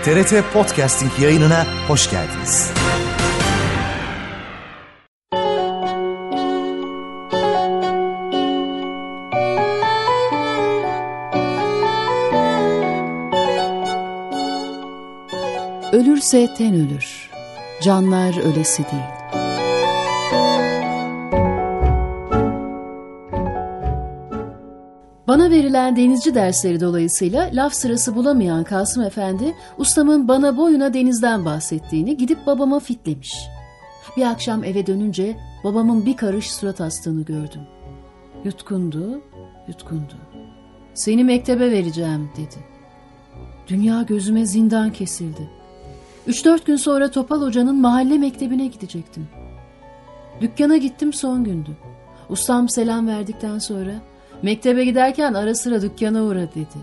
TRT Podcasting yayınına hoş geldiniz. Ölürse ten ölür, canlar ölesi değil. Bana verilen denizci dersleri dolayısıyla laf sırası bulamayan Kasım Efendi, ustamın bana boyuna denizden bahsettiğini gidip babama fitlemiş. Bir akşam eve dönünce babamın bir karış surat astığını gördüm. Yutkundu. "Seni mektebe vereceğim," dedi. Dünya gözüme zindan kesildi. 3-4 gün sonra Topal Hoca'nın mahalle mektebine gidecektim. Dükkana gittim, son gündü. Ustam selam verdikten sonra, "Mektebe giderken ara sıra dükkana uğra," dedi.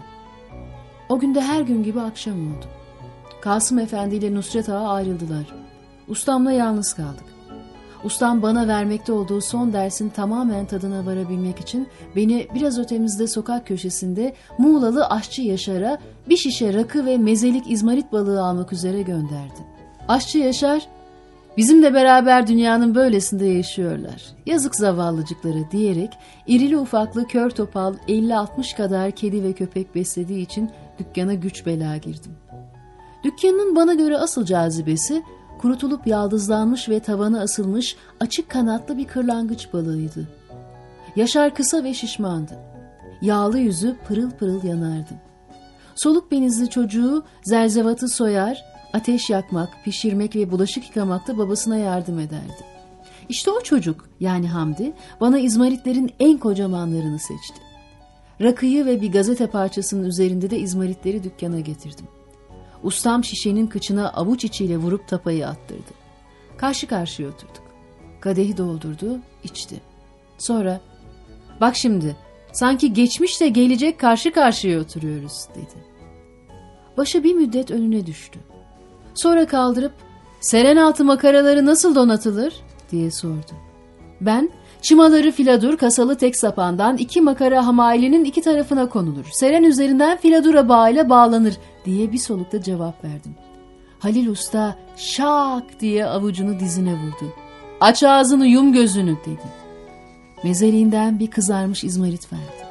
O günde her gün gibi akşam oldu. Kasım Efendi ile Nusret Ağa ayrıldılar. Ustamla yalnız kaldık. Ustam bana vermekte olduğu son dersin tamamen tadına varabilmek için beni biraz ötemizde sokak köşesinde Muğlalı aşçı Yaşar'a bir şişe rakı ve mezelik izmarit balığı almak üzere gönderdi. Aşçı Yaşar, "Bizimle beraber dünyanın böylesinde yaşıyorlar. Yazık zavallıcıkları," diyerek irili ufaklı kör topal 50-60 kadar kedi ve köpek beslediği için dükkana güç bela girdim. Dükkanın bana göre asıl cazibesi kurutulup yaldızlanmış ve tavana asılmış açık kanatlı bir kırlangıç balığıydı. Yaşar kısa ve şişmandı. Yağlı yüzü pırıl pırıl yanardı. Soluk benizli çocuğu zerzevatı soyar, ateş yakmak, pişirmek ve bulaşık yıkamakta babasına yardım ederdi. İşte o çocuk, yani Hamdi, bana izmaritlerin en kocamanlarını seçti. Rakıyı ve bir gazete parçasının üzerinde de izmaritleri dükkana getirdim. Ustam şişenin kıçına avuç içiyle vurup tapayı attırdı. Karşı karşıya oturduk. Kadehi doldurdu, içti. Sonra, "Bak şimdi, sanki geçmişle gelecek karşı karşıya oturuyoruz," dedi. Başı bir müddet önüne düştü. Sonra kaldırıp, "Serenaltı makaraları nasıl donatılır?" diye sordu. Ben, "Çımaları filadur kasalı tek sapandan 2 makara hamailinin 2 tarafına konulur. Seren üzerinden filadura bağıyla bağlanır," diye bir solukta cevap verdim. Halil Usta şak diye avucunu dizine vurdu. "Aç ağzını, yum gözünü," dedi. Mezeliğinden bir kızarmış izmarit verdi.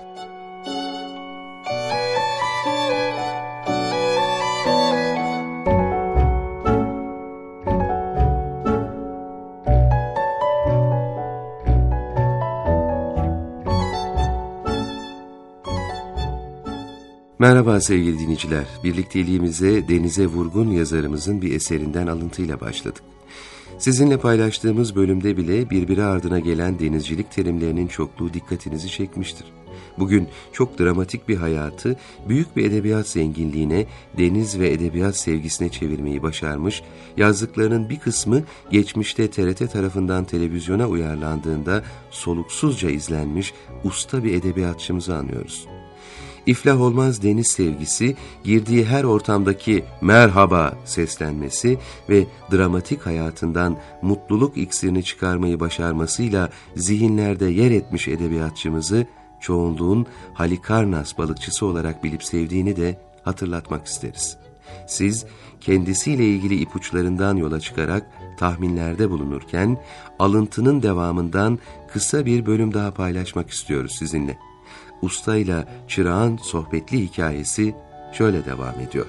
Merhaba sevgili dinleyiciler, birlikteliğimize Denize Vurgun yazarımızın bir eserinden alıntıyla başladık. Sizinle paylaştığımız bölümde bile birbiri ardına gelen denizcilik terimlerinin çokluğu dikkatinizi çekmiştir. Bugün çok dramatik bir hayatı büyük bir edebiyat zenginliğine, deniz ve edebiyat sevgisine çevirmeyi başarmış, yazdıklarının bir kısmı geçmişte TRT tarafından televizyona uyarlandığında soluksuzca izlenmiş usta bir edebiyatçımızı anıyoruz. İflah olmaz deniz sevgisi, girdiği her ortamdaki merhaba seslenmesi ve dramatik hayatından mutluluk iksirini çıkarmayı başarmasıyla zihinlerde yer etmiş edebiyatçımızı çoğunluğun Halikarnas balıkçısı olarak bilip sevdiğini de hatırlatmak isteriz. Siz kendisiyle ilgili ipuçlarından yola çıkarak tahminlerde bulunurken alıntının devamından kısa bir bölüm daha paylaşmak istiyoruz sizinle. Ustayla çırağın sohbetli hikayesi şöyle devam ediyor.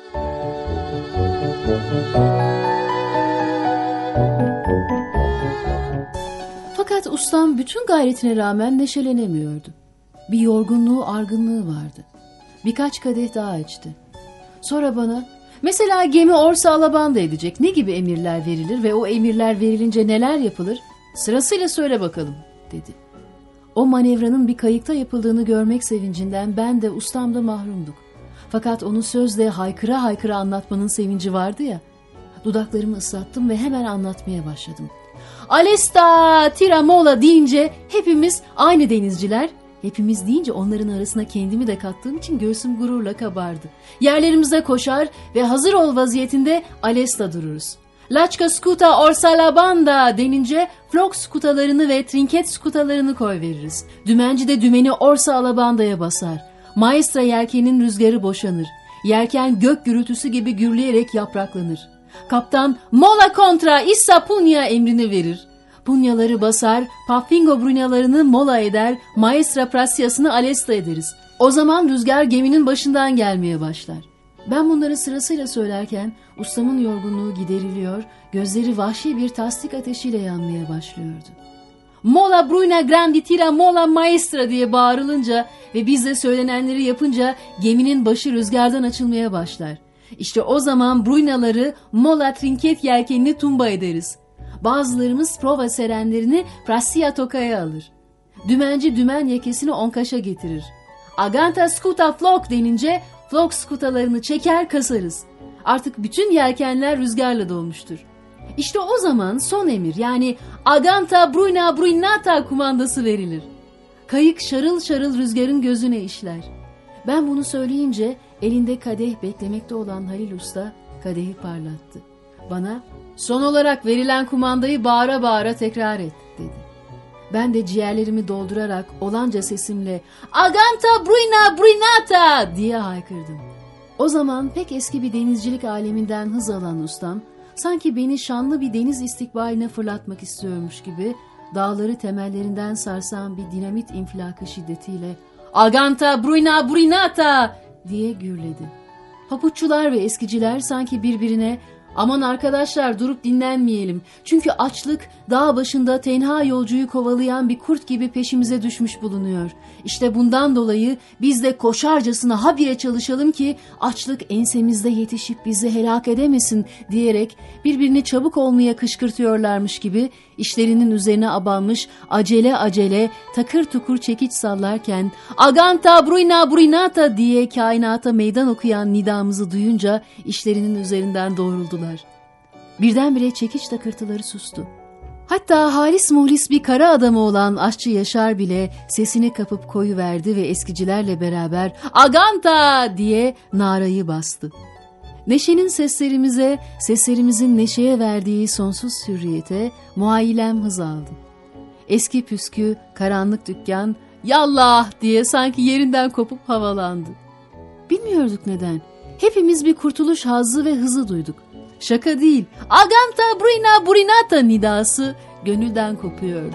Fakat ustam bütün gayretine rağmen neşelenemiyordu. Bir yorgunluğu, argınlığı vardı. Birkaç kadeh daha içti. Sonra bana, "Mesela gemi Orsa Alabanda edecek. Ne gibi emirler verilir ve o emirler verilince neler yapılır? Sırasıyla söyle bakalım," dedi. O manevranın bir kayıkta yapıldığını görmek sevincinden ben de ustam da mahrumduk. Fakat onu sözle haykıra haykıra anlatmanın sevinci vardı ya. Dudaklarımı ıslattım ve hemen anlatmaya başladım. "Alesta, tiramola" deyince hepimiz aynı denizciler. Hepimiz deyince onların arasına kendimi de kattığım için göğsüm gururla kabardı. Yerlerimize koşar ve hazır ol vaziyetinde alesta dururuz. Laçka skuta orsalabanda denince flok skutalarını ve trinket skutalarını koyveririz. Dümenci de dümeni orsa alabandaya basar. Maestra yelkenin rüzgarı boşanır. Yelken gök gürültüsü gibi gürleyerek yapraklanır. Kaptan "Mola kontra issa punya" emrini verir. Punyaları basar, Paffingo brunyalarını mola eder, Maestra prasyasını alesta ederiz. O zaman rüzgar geminin başından gelmeye başlar. Ben bunları sırasıyla söylerken ustamın yorgunluğu gideriliyor, gözleri vahşi bir tasdik ateşiyle yanmaya başlıyordu. "Mola bruna grandi tira mola maestra" diye bağırılınca ve biz de söylenenleri yapınca geminin başı rüzgardan açılmaya başlar. İşte o zaman brunyaları mola trinket yelkenini tumba ederiz. Bazılarımız prova serenlerini prasya tokaya alır. Dümenci dümen yekesini onkaşa getirir. Aganta skuta flok denince flok skutalarını çeker kasarız. Artık bütün yelkenler rüzgarla dolmuştur. İşte o zaman son emir yani aganta bruna brunata kumandası verilir. Kayık şarıl şarıl rüzgarın gözüne işler. Ben bunu söyleyince elinde kadeh beklemekte olan Halil Usta kadehi parlattı. Bana "Son olarak verilen kumandayı bağıra bağıra tekrar et" dedi. Ben de ciğerlerimi doldurarak olanca sesimle "Aganta bruna brunata" diye haykırdım. O zaman pek eski bir denizcilik aleminden hız alan ustam sanki beni şanlı bir deniz istikbaline fırlatmak istiyormuş gibi dağları temellerinden sarsan bir dinamit infilakı şiddetiyle "Aganta bruna brunata" diye gürledi. Papuççular ve eskiciler sanki birbirine "Aman arkadaşlar durup dinlenmeyelim. Çünkü açlık dağ başında tenha yolcuyu kovalayan bir kurt gibi peşimize düşmüş bulunuyor. İşte bundan dolayı biz de koşarcasına habire çalışalım ki açlık ensemizde yetişip bizi helak edemesin" diyerek birbirini çabuk olmaya kışkırtıyorlarmış gibi işlerinin üzerine abanmış acele acele takır tukur çekiç sallarken "Aganta bruna brunata" diye kainata meydan okuyan nidamızı duyunca işlerinin üzerinden doğruldular. Birdenbire çekiç takırtıları sustu. Hatta halis muhlis bir kara adamı olan aşçı Yaşar bile sesini kapıp koyuverdi ve eskicilerle beraber "Aganta" diye narayı bastı. Neşenin seslerimize, seslerimizin neşeye verdiği sonsuz hürriyete muayyilem hız aldı. Eski püskü, karanlık dükkan "Yallah" diye sanki yerinden kopup havalandı. Bilmiyorduk neden. Hepimiz bir kurtuluş hazzı ve hızı duyduk. Şaka değil, "Aganta bruna brunata" nidası gönülden kopuyordu.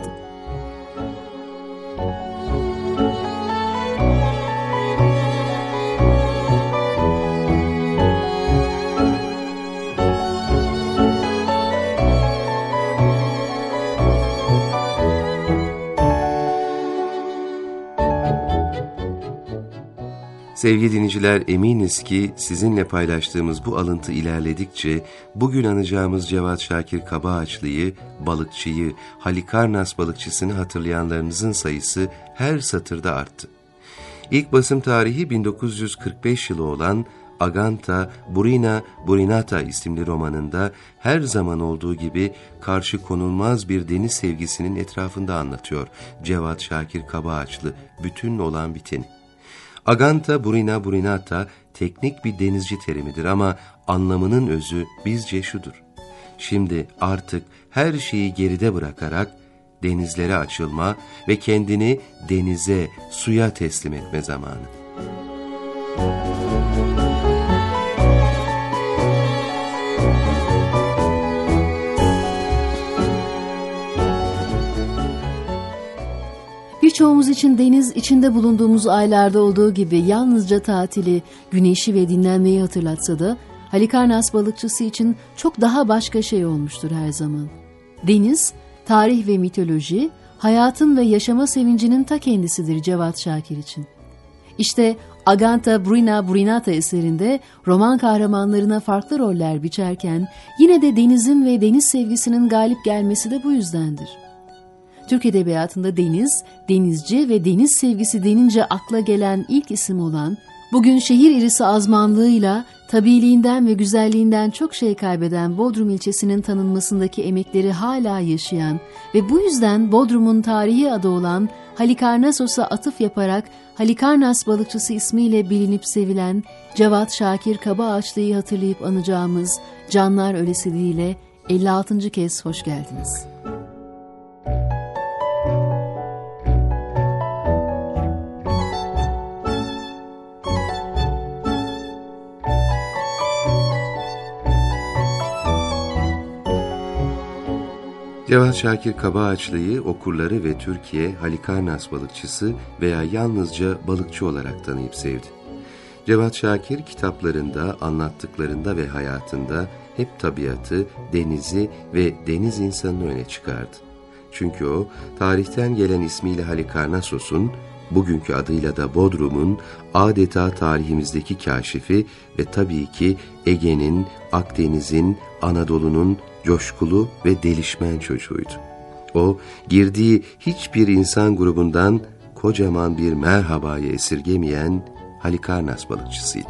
Sevgili dinleyiciler, eminiz ki sizinle paylaştığımız bu alıntı ilerledikçe bugün anacağımız Cevat Şakir Kabaağaçlı'yı, balıkçıyı, Halikarnas balıkçısını hatırlayanlarınızın sayısı her satırda arttı. İlk basım tarihi 1945 yılı olan Aganta Bruna Brunata isimli romanında her zaman olduğu gibi karşı konulmaz bir deniz sevgisinin etrafında anlatıyor Cevat Şakir Kabaağaçlı bütün olan biteni. Aganta bruna brunata teknik bir denizci terimidir ama anlamının özü bizce şudur: şimdi artık her şeyi geride bırakarak denizlere açılma ve kendini denize, suya teslim etme zamanı. Birçoğumuz için deniz içinde bulunduğumuz aylarda olduğu gibi yalnızca tatili, güneşi ve dinlenmeyi hatırlatsa da Halikarnas balıkçısı için çok daha başka şey olmuştur her zaman. Deniz, tarih ve mitoloji, hayatın ve yaşama sevincinin ta kendisidir Cevat Şakir için. İşte Aganta bruna brunata eserinde roman kahramanlarına farklı roller biçerken yine de denizin ve deniz sevgisinin galip gelmesi de bu yüzdendir. Türk edebiyatında deniz, denizci ve deniz sevgisi denince akla gelen ilk isim olan, bugün şehir irisi azmanlığıyla, tabiiliğinden ve güzelliğinden çok şey kaybeden Bodrum ilçesinin tanınmasındaki emekleri hala yaşayan ve bu yüzden Bodrum'un tarihi adı olan Halikarnassos'a atıf yaparak Halikarnas balıkçısı ismiyle bilinip sevilen Cevat Şakir Kabaağaçlı'yı hatırlayıp anacağımız Canlar Ölesi ile 56. kez hoş geldiniz. Cevat Şakir Kabaağaçlı'yı okurları ve Türkiye Halikarnas balıkçısı veya yalnızca balıkçı olarak tanıyıp sevdi. Cevat Şakir kitaplarında, anlattıklarında ve hayatında hep tabiatı, denizi ve deniz insanını öne çıkardı. Çünkü o, tarihten gelen ismiyle Halikarnassos'un, bugünkü adıyla da Bodrum'un adeta tarihimizdeki kâşifi ve tabii ki Ege'nin, Akdeniz'in, Anadolu'nun coşkulu ve delişmen çocuğuydu. O, girdiği hiçbir insan grubundan kocaman bir merhabayı esirgemeyen Halikarnas balıkçısıydı.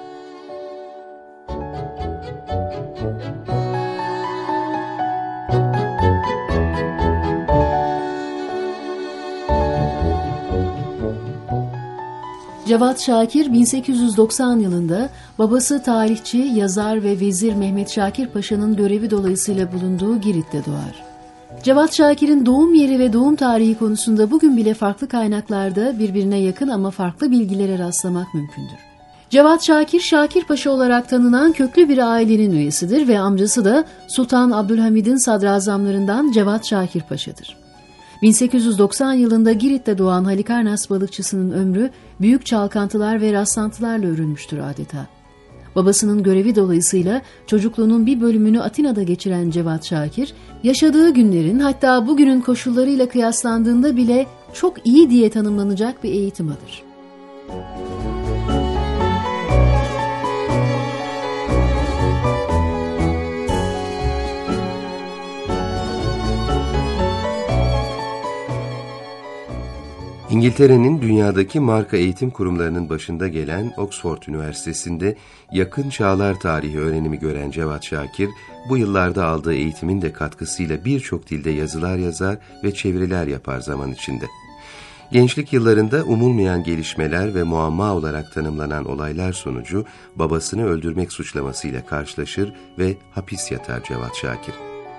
Cevat Şakir 1890 yılında babası tarihçi, yazar ve vezir Mehmet Şakir Paşa'nın görevi dolayısıyla bulunduğu Girit'te doğar. Cevat Şakir'in doğum yeri ve doğum tarihi konusunda bugün bile farklı kaynaklarda birbirine yakın ama farklı bilgilere rastlamak mümkündür. Cevat Şakir, Şakir Paşa olarak tanınan köklü bir ailenin üyesidir ve amcası da Sultan Abdülhamid'in sadrazamlarından Cevat Şakir Paşa'dır. 1890 yılında Girit'te doğan Halikarnas balıkçısının ömrü büyük çalkantılar ve rastlantılarla örülmüştür adeta. Babasının görevi dolayısıyla çocukluğunun bir bölümünü Atina'da geçiren Cevat Şakir, yaşadığı günlerin hatta bugünün koşullarıyla kıyaslandığında bile çok iyi diye tanımlanacak bir eğitim alır. İngiltere'nin dünyadaki marka eğitim kurumlarının başında gelen Oxford Üniversitesi'nde yakın çağlar tarihi öğrenimi gören Cevat Şakir, bu yıllarda aldığı eğitimin de katkısıyla birçok dilde yazılar yazar ve çeviriler yapar zaman içinde. Gençlik yıllarında umulmayan gelişmeler ve muamma olarak tanımlanan olaylar sonucu babasını öldürmek suçlamasıyla karşılaşır ve hapis yatar Cevat Şakir.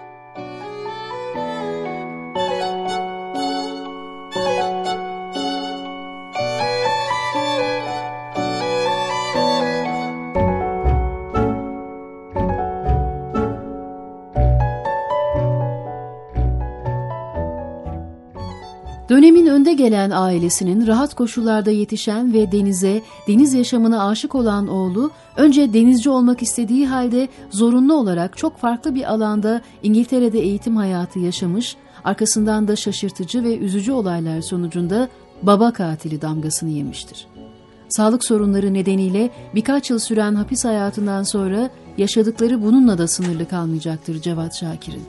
Dönemin önde gelen ailesinin rahat koşullarda yetişen ve denize, deniz yaşamına aşık olan oğlu, önce denizci olmak istediği halde zorunlu olarak çok farklı bir alanda İngiltere'de eğitim hayatı yaşamış, arkasından da şaşırtıcı ve üzücü olaylar sonucunda baba katili damgasını yemiştir. Sağlık sorunları nedeniyle birkaç yıl süren hapis hayatından sonra yaşadıkları bununla da sınırlı kalmayacaktır Cevat Şakir'in.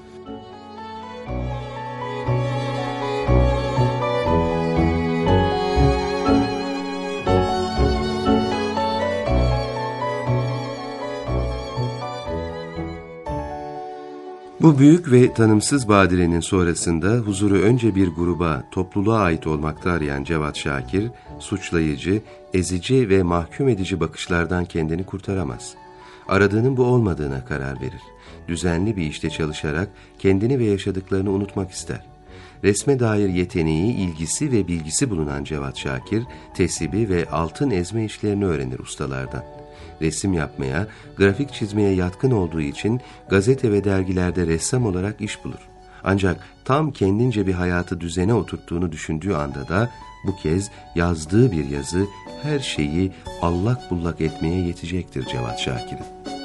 Bu büyük ve tanımsız badirenin sonrasında huzuru önce bir gruba, topluluğa ait olmakta arayan Cevat Şakir, suçlayıcı, ezici ve mahkum edici bakışlardan kendini kurtaramaz. Aradığının bu olmadığına karar verir. Düzenli bir işte çalışarak kendini ve yaşadıklarını unutmak ister. Resme dair yeteneği, ilgisi ve bilgisi bulunan Cevat Şakir, tesibi ve altın ezme işlerini öğrenir ustalardan. Resim yapmaya, grafik çizmeye yatkın olduğu için gazete ve dergilerde ressam olarak iş bulur. Ancak tam kendince bir hayatı düzene oturttuğunu düşündüğü anda da bu kez yazdığı bir yazı her şeyi allak bullak etmeye yetecektir Cevat Şakir'in.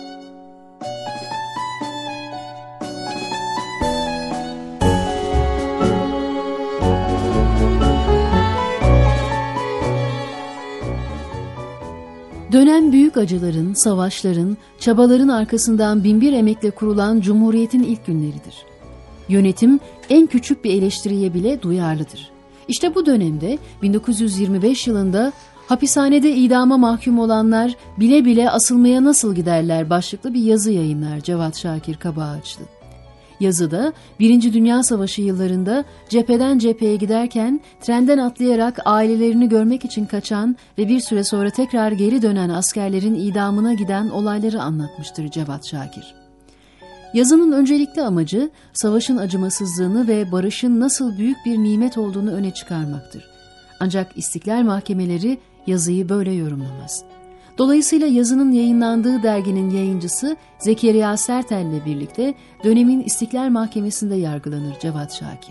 Dönen büyük acıların, savaşların, çabaların arkasından binbir emekle kurulan Cumhuriyet'in ilk günleridir. Yönetim en küçük bir eleştiriye bile duyarlıdır. İşte bu dönemde 1925 yılında hapishanede idama mahkum olanlar bile bile asılmaya nasıl giderler başlıklı bir yazı yayınlar Cevat Şakir Kabaağaçlı. Yazıda 1. Dünya Savaşı yıllarında cepheden cepheye giderken trenden atlayarak ailelerini görmek için kaçan ve bir süre sonra tekrar geri dönen askerlerin idamına giden olayları anlatmıştır Cevat Şakir. Yazının öncelikli amacı savaşın acımasızlığını ve barışın nasıl büyük bir nimet olduğunu öne çıkarmaktır. Ancak İstiklal mahkemeleri yazıyı böyle yorumlamaz. Dolayısıyla yazının yayınlandığı derginin yayıncısı Zekeriya Sertel ile birlikte dönemin İstiklal Mahkemesi'nde yargılanır Cevat Şakir.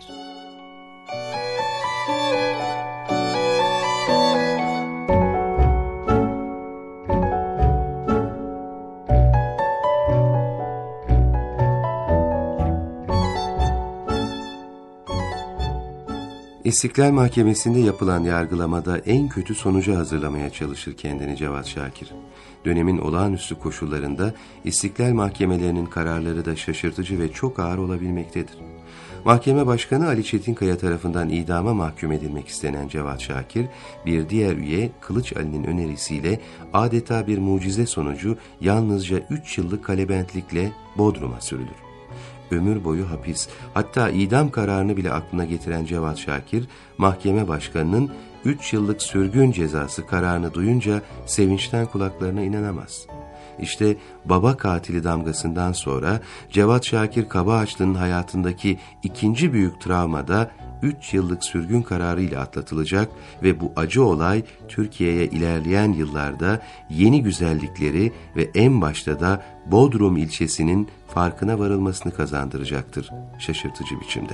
İstiklal Mahkemesi'nde yapılan yargılamada en kötü sonucu hazırlamaya çalışır kendini Cevat Şakir. Dönemin olağanüstü koşullarında İstiklal Mahkemelerinin kararları da şaşırtıcı ve çok ağır olabilmektedir. Mahkeme Başkanı Ali Çetinkaya tarafından idama mahkum edilmek istenen Cevat Şakir, bir diğer üye Kılıç Ali'nin önerisiyle adeta bir mucize sonucu yalnızca 3 yıllık kalebentlikle Bodrum'a sürülür. Ömür boyu hapis, hatta idam kararını bile aklına getiren Cevat Şakir, mahkeme başkanının 3 yıllık sürgün cezası kararını duyunca sevinçten kulaklarına inanamaz. İşte baba katili damgasından sonra Cevat Şakir Kabaağaçlı'nın hayatındaki ikinci büyük travmada 3 yıllık sürgün kararıyla atlatılacak ve bu acı olay Türkiye'ye ilerleyen yıllarda yeni güzellikleri ve en başta da Bodrum ilçesinin farkına varılmasını kazandıracaktır şaşırtıcı biçimde.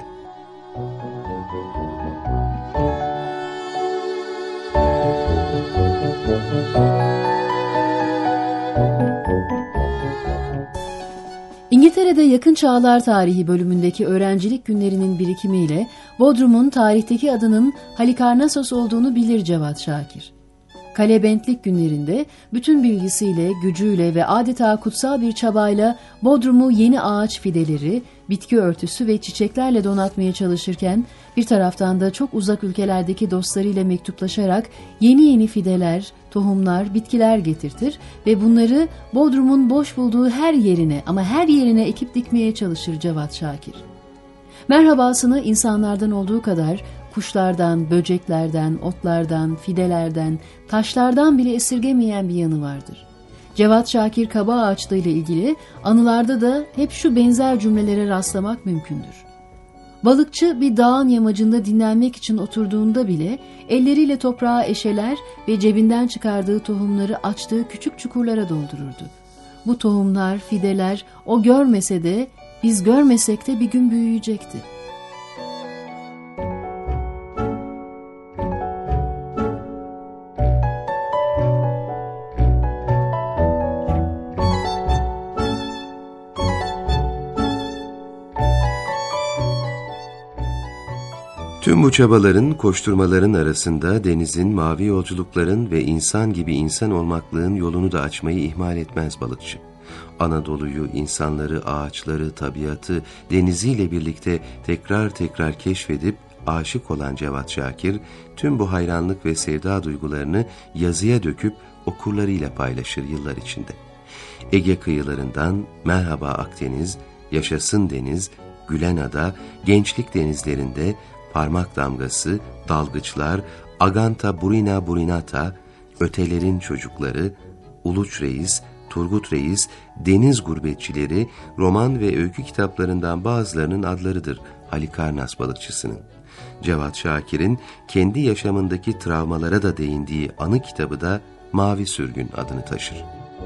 İngiltere'de yakın çağlar tarihi bölümündeki öğrencilik günlerinin birikimiyle Bodrum'un tarihteki adının Halikarnassos olduğunu bilir Cevat Şakir. Kalebentlik günlerinde bütün bilgisiyle, gücüyle ve adeta kutsal bir çabayla Bodrum'u yeni ağaç fideleri, bitki örtüsü ve çiçeklerle donatmaya çalışırken bir taraftan da çok uzak ülkelerdeki dostlarıyla mektuplaşarak yeni fideler, tohumlar, bitkiler getirtir ve bunları Bodrum'un boş bulduğu her yerine ekip dikmeye çalışır Cevat Şakir. Merhabasını insanlardan olduğu kadar kuşlardan, böceklerden, otlardan, fidelerden, taşlardan bile esirgemeyen bir yanı vardır. Cevat Şakir Kabaağaçlı ile ilgili anılarda da hep şu benzer cümlelere rastlamak mümkündür. Balıkçı bir dağın yamacında dinlenmek için oturduğunda bile elleriyle toprağı eşeler ve cebinden çıkardığı tohumları açtığı küçük çukurlara doldururdu. Bu tohumlar, fideler o görmese de biz görmesek de bir gün büyüyecekti. Tüm bu çabaların, koşturmaların arasında denizin, mavi yolculukların ve insan gibi insan olmaklığın yolunu da açmayı ihmal etmez balıkçı. Anadolu'yu, insanları, ağaçları, tabiatı, deniziyle birlikte tekrar keşfedip aşık olan Cevat Şakir, tüm bu hayranlık ve sevda duygularını yazıya döküp okurlarıyla paylaşır yıllar içinde. Ege kıyılarından Merhaba Akdeniz, Yaşasın Deniz, Gülen Ada, Gençlik denizlerinde Parmak Damgası, Dalgıçlar, Aganta Burina Burinata, Ötelerin Çocukları, Uluç Reis, Turgut Reis, Deniz Gurbetçileri, roman ve öykü kitaplarından bazılarının adlarıdır Halikarnas balıkçısının. Cevat Şakir'in kendi yaşamındaki travmalara da değindiği anı kitabı da Mavi Sürgün adını taşır.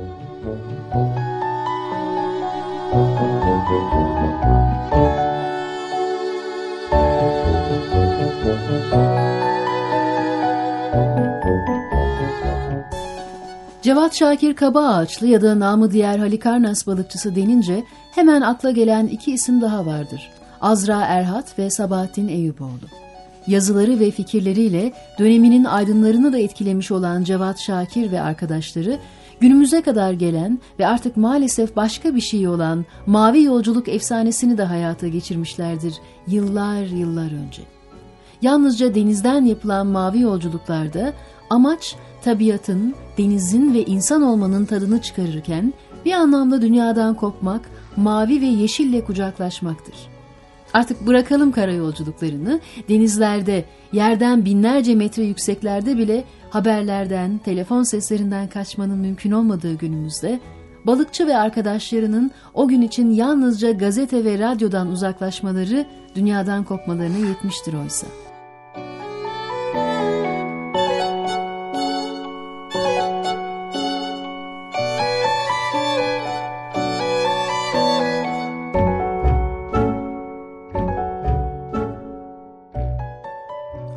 Cevat Şakir Kabaağaçlı ya da namı diğer Halikarnas balıkçısı denince hemen akla gelen iki isim daha vardır. Azra Erhat ve Sabahattin Eyüboğlu. Yazıları ve fikirleriyle döneminin aydınlarını da etkilemiş olan Cevat Şakir ve arkadaşları günümüze kadar gelen ve artık maalesef başka bir şey olan Mavi Yolculuk efsanesini de hayata geçirmişlerdir yıllar önce. Yalnızca denizden yapılan mavi yolculuklarda amaç tabiatın, denizin ve insan olmanın tadını çıkarırken bir anlamda dünyadan kopmak, mavi ve yeşille kucaklaşmaktır. Artık bırakalım karayolculuklarını, denizlerde, yerden binlerce metre yükseklerde bile haberlerden, telefon seslerinden kaçmanın mümkün olmadığı günümüzde, balıkçı ve arkadaşlarının o gün için yalnızca gazete ve radyodan uzaklaşmaları dünyadan kopmalarına yetmiştir oysa.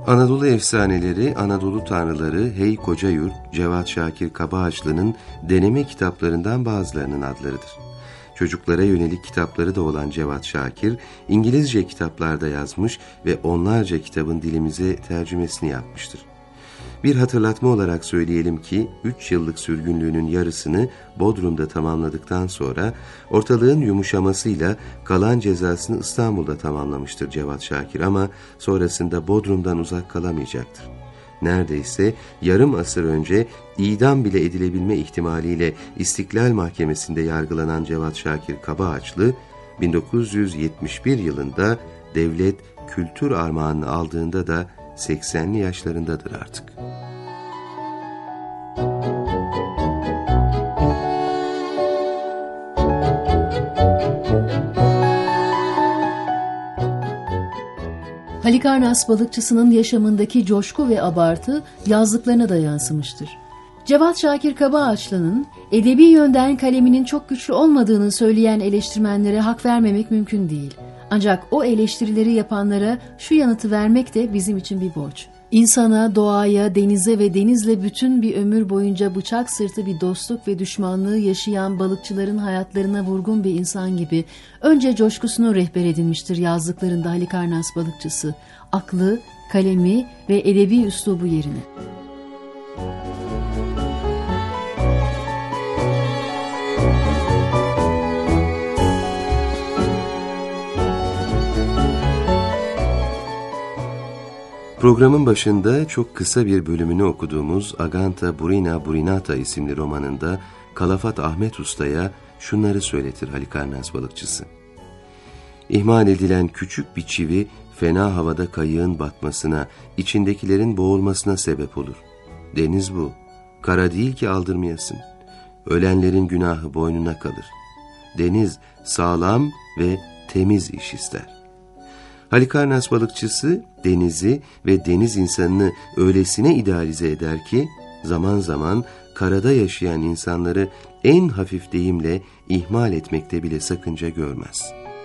Anadolu efsaneleri, Anadolu tanrıları, Hey Kocayurt, Cevat Şakir Kabaağaçlı'nın deneme kitaplarından bazılarının adlarıdır. Çocuklara yönelik kitapları da olan Cevat Şakir, İngilizce kitaplarda yazmış ve onlarca kitabın dilimize tercümesini yapmıştır. Bir hatırlatma olarak söyleyelim ki 3 yıllık sürgünlüğünün yarısını Bodrum'da tamamladıktan sonra ortalığın yumuşamasıyla kalan cezasını İstanbul'da tamamlamıştır Cevat Şakir, ama sonrasında Bodrum'dan uzak kalamayacaktır. Neredeyse yarım asır önce idam bile edilebilme ihtimaliyle İstiklal Mahkemesi'nde yargılanan Cevat Şakir Kabaağaçlı, 1971 yılında devlet kültür armağanını aldığında da 80'li yaşlarındadır artık. Halikarnas balıkçısının yaşamındaki coşku ve abartı yazdıklarına da yansımıştır. Cevat Şakir Kabaağaçlı'nın edebi yönden kaleminin çok güçlü olmadığını söyleyen eleştirmenlere hak vermemek mümkün değil. Ancak o eleştirileri yapanlara şu yanıtı vermek de bizim için bir borç. İnsana, doğaya, denize ve denizle bütün bir ömür boyunca bıçak sırtı bir dostluk ve düşmanlığı yaşayan balıkçıların hayatlarına vurgun bir insan gibi önce coşkusunu rehber edinmiştir yazdıklarında Halikarnas balıkçısı, aklı, kalemi ve edebi üslubu yerine. Programın başında çok kısa bir bölümünü okuduğumuz Aganta Burina Burinata isimli romanında Kalafat Ahmet Usta'ya şunları söyletir Halikarnas balıkçısı. İhmal edilen küçük bir çivi fena havada kayığın batmasına, içindekilerin boğulmasına sebep olur. Deniz bu, kara değil ki aldırmayasın. Ölenlerin günahı boynuna kalır. Deniz sağlam ve temiz iş ister. Halikarnas balıkçısı denizi ve deniz insanını öylesine idealize eder ki zaman zaman karada yaşayan insanları en hafif deyimle ihmal etmekte bile sakınca görmez.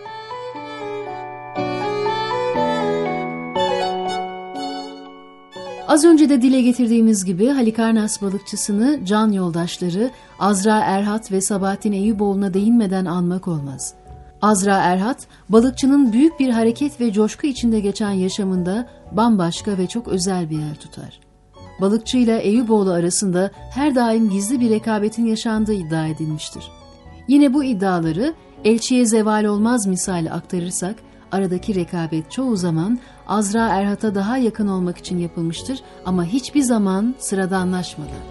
Az önce de dile getirdiğimiz gibi Halikarnas balıkçısını can yoldaşları Azra Erhat ve Sabahattin Eyüboğlu'na değinmeden anmak olmaz. Azra Erhat, balıkçının büyük bir hareket ve coşku içinde geçen yaşamında bambaşka ve çok özel bir yer tutar. Balıkçıyla Eyüboğlu arasında her daim gizli bir rekabetin yaşandığı iddia edilmiştir. Yine bu iddiaları elçiye zeval olmaz misali aktarırsak, aradaki rekabet çoğu zaman Azra Erhat'a daha yakın olmak için yapılmıştır ama hiçbir zaman sıradanlaşmadan.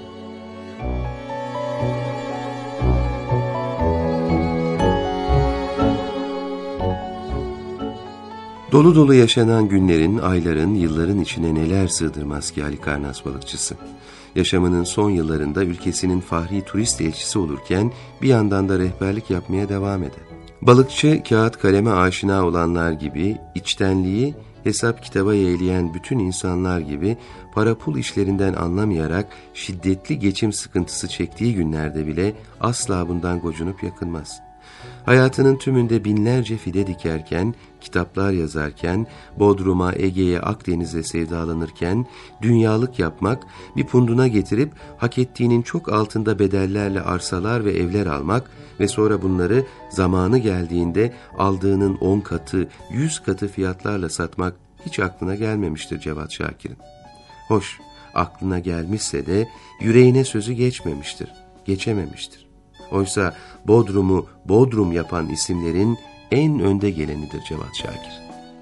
Dolu dolu yaşanan günlerin, ayların, yılların içine neler sığdırmaz ki Halikarnas balıkçısı. Yaşamının son yıllarında ülkesinin fahri turist elçisi olurken bir yandan da rehberlik yapmaya devam eder. Balıkçı, kağıt kaleme aşina olanlar gibi, içtenliği hesap kitaba yeğleyen bütün insanlar gibi para pul işlerinden anlamayarak şiddetli geçim sıkıntısı çektiği günlerde bile asla bundan gocunup yakınmaz. Hayatının tümünde binlerce fide dikerken, kitaplar yazarken, Bodrum'a, Ege'ye, Akdeniz'e sevdalanırken, dünyalık yapmak, bir punduna getirip hak ettiğinin çok altında bedellerle arsalar ve evler almak ve sonra bunları zamanı geldiğinde aldığının 10 katı, 100 katı fiyatlarla satmak hiç aklına gelmemiştir Cevat Şakir'in. Hoş, aklına gelmişse de yüreğine sözü geçememiştir. Oysa Bodrum'u Bodrum yapan isimlerin en önde gelenidir Cevat Şakir.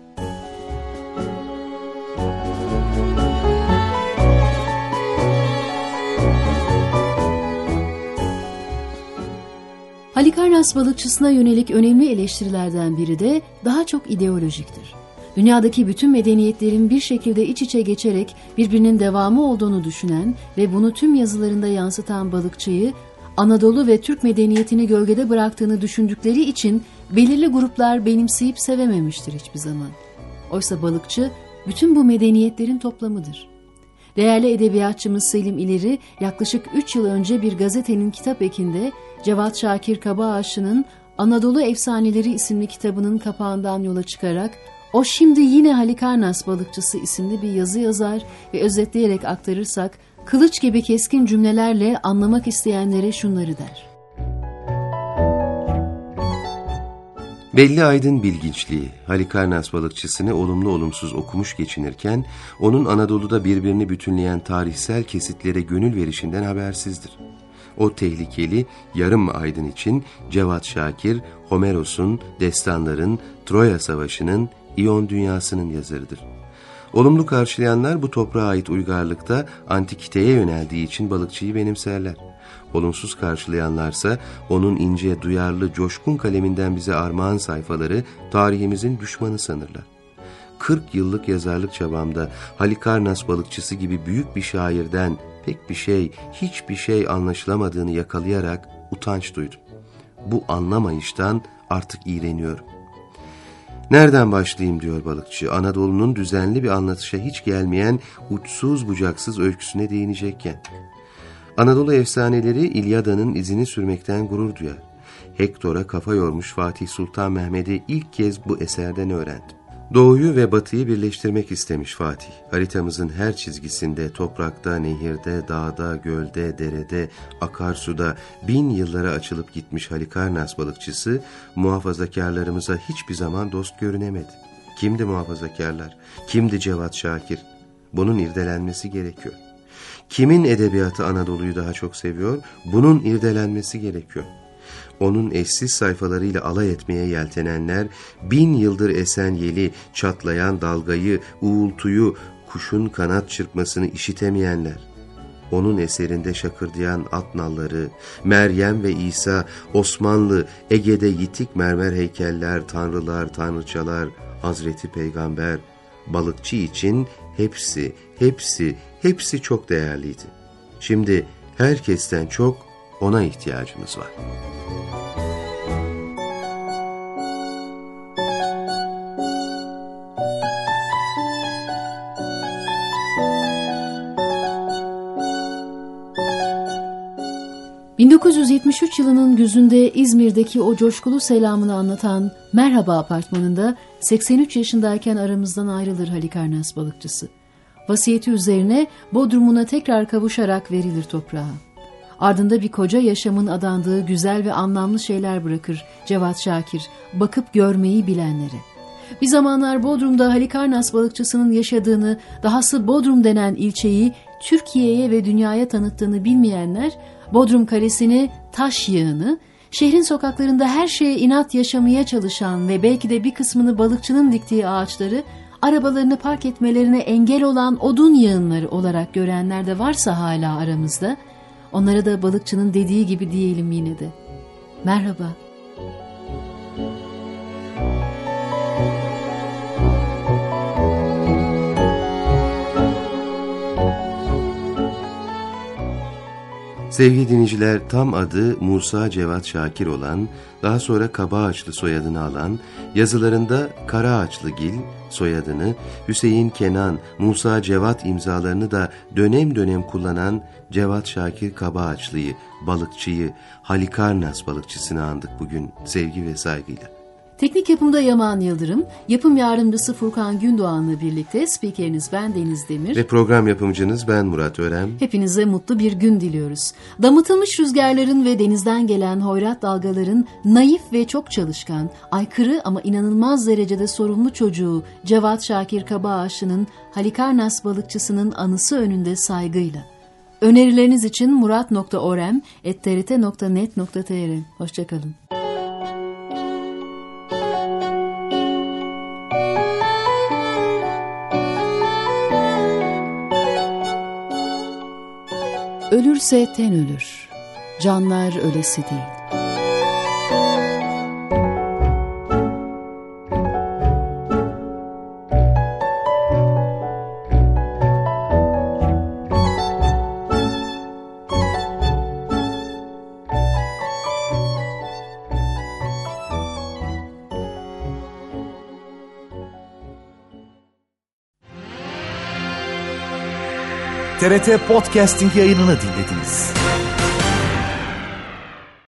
Halikarnas balıkçısına yönelik önemli eleştirilerden biri de daha çok ideolojiktir. Dünyadaki bütün medeniyetlerin bir şekilde iç içe geçerek birbirinin devamı olduğunu düşünen ve bunu tüm yazılarında yansıtan balıkçıyı Anadolu ve Türk medeniyetini gölgede bıraktığını düşündükleri için belirli gruplar benimseyip sevememiştir hiçbir zaman. Oysa balıkçı bütün bu medeniyetlerin toplamıdır. Değerli edebiyatçımız Selim İleri yaklaşık 3 yıl önce bir gazetenin kitap ekinde Cevat Şakir Kabaağaçlı'nın Anadolu Efsaneleri isimli kitabının kapağından yola çıkarak O şimdi yine Halikarnas balıkçısı isimli bir yazı yazar ve özetleyerek aktarırsak, kılıç gibi keskin cümlelerle anlamak isteyenlere şunları der. Belli aydın bilginçliği, Halikarnas balıkçısını olumlu olumsuz okumuş geçinirken, onun Anadolu'da birbirini bütünleyen tarihsel kesitlere gönül verişinden habersizdir. O tehlikeli yarım aydın için Cevat Şakir, Homeros'un, destanların, Troya Savaşı'nın, İyon dünyasının yazarıdır. Olumlu karşılayanlar bu toprağa ait uygarlıkta antikiteye yöneldiği için balıkçıyı benimserler. Olumsuz karşılayanlarsa onun ince, duyarlı, coşkun kaleminden bize armağan sayfaları tarihimizin düşmanı sanırlar. 40 yıllık yazarlık çabamda Halikarnas balıkçısı gibi büyük bir şairden pek bir şey, hiçbir şey anlaşılamadığını yakalayarak utanç duydum. Bu anlamayıştan artık iğreniyorum. Nereden başlayayım diyor balıkçı, Anadolu'nun düzenli bir anlatışa hiç gelmeyen uçsuz bucaksız öyküsüne değinecekken. Anadolu efsaneleri İlyada'nın izini sürmekten gurur duyar. Hektor'a kafa yormuş Fatih Sultan Mehmet'i ilk kez bu eserden öğrendim. Doğuyu ve batıyı birleştirmek istemiş Fatih. Haritamızın her çizgisinde, toprakta, nehirde, dağda, gölde, derede, akarsuda 1000 yıllara açılıp gitmiş Halikarnas balıkçısı, muhafazakarlarımıza hiçbir zaman dost görünemedi. Kimdi muhafazakarlar? Kimdi Cevat Şakir? Bunun irdelenmesi gerekiyor. Kimin edebiyatı Anadolu'yu daha çok seviyor? Bunun irdelenmesi gerekiyor. Onun eşsiz sayfalarıyla alay etmeye yeltenenler, 1000 yıldır esen yeli, çatlayan dalgayı, uğultuyu, kuşun kanat çırpmasını işitemeyenler. Onun eserinde şakırdayan at nalları, Meryem ve İsa, Osmanlı, Ege'de yitik mermer heykeller, tanrılar, tanrıçalar, Hazreti Peygamber, balıkçı için hepsi çok değerliydi. Şimdi herkesten çok ona ihtiyacımız var. ...1973 yılının güzünde İzmir'deki o coşkulu selamını anlatan Merhaba apartmanında 83 yaşındayken aramızdan ayrılır Halikarnas balıkçısı. Vasiyeti üzerine Bodrum'una tekrar kavuşarak verilir toprağa. Ardında bir koca yaşamın adandığı güzel ve anlamlı şeyler bırakır Cevat Şakir, bakıp görmeyi bilenlere. Bir zamanlar Bodrum'da Halikarnas balıkçısının yaşadığını, dahası Bodrum denen ilçeyi Türkiye'ye ve dünyaya tanıttığını bilmeyenler, Bodrum Kalesi'ni, taş yığını, şehrin sokaklarında her şeye inat yaşamaya çalışan ve belki de bir kısmını balıkçının diktiği ağaçları, arabalarını park etmelerine engel olan odun yığınları olarak görenler de varsa hala aramızda, onlara da balıkçının dediği gibi diyelim yine de. Merhaba. Sevgili dinleyiciler, tam adı Musa Cevat Şakir olan, daha sonra Kabaağaçlı soyadını alan, yazılarında Karaağaçlıgil soyadını, Hüseyin Kenan, Musa Cevat imzalarını da dönem dönem kullanan Cevat Şakir Kabaağaçlı'yı, balıkçıyı, Halikarnas balıkçısını andık bugün sevgi ve saygıyla. Teknik yapımda Yaman Yıldırım, yapım yardımcısı Furkan Gündoğan'la birlikte spikeriniz ben Deniz Demir ve program yapımcınız ben Murat Örem. Hepinize mutlu bir gün diliyoruz. Damıtılmış rüzgarların ve denizden gelen hoyrat dalgaların naif ve çok çalışkan, aykırı ama inanılmaz derecede sorumlu çocuğu Cevat Şakir Kabaağaçlı'nın Halikarnas balıkçısının anısı önünde saygıyla. Önerileriniz için murat.orem@trt.net.tr. Hoşçakalın. Ölürse ten ölür, canlar ölesi değil. TRT Podcasting yayınını dinlediniz.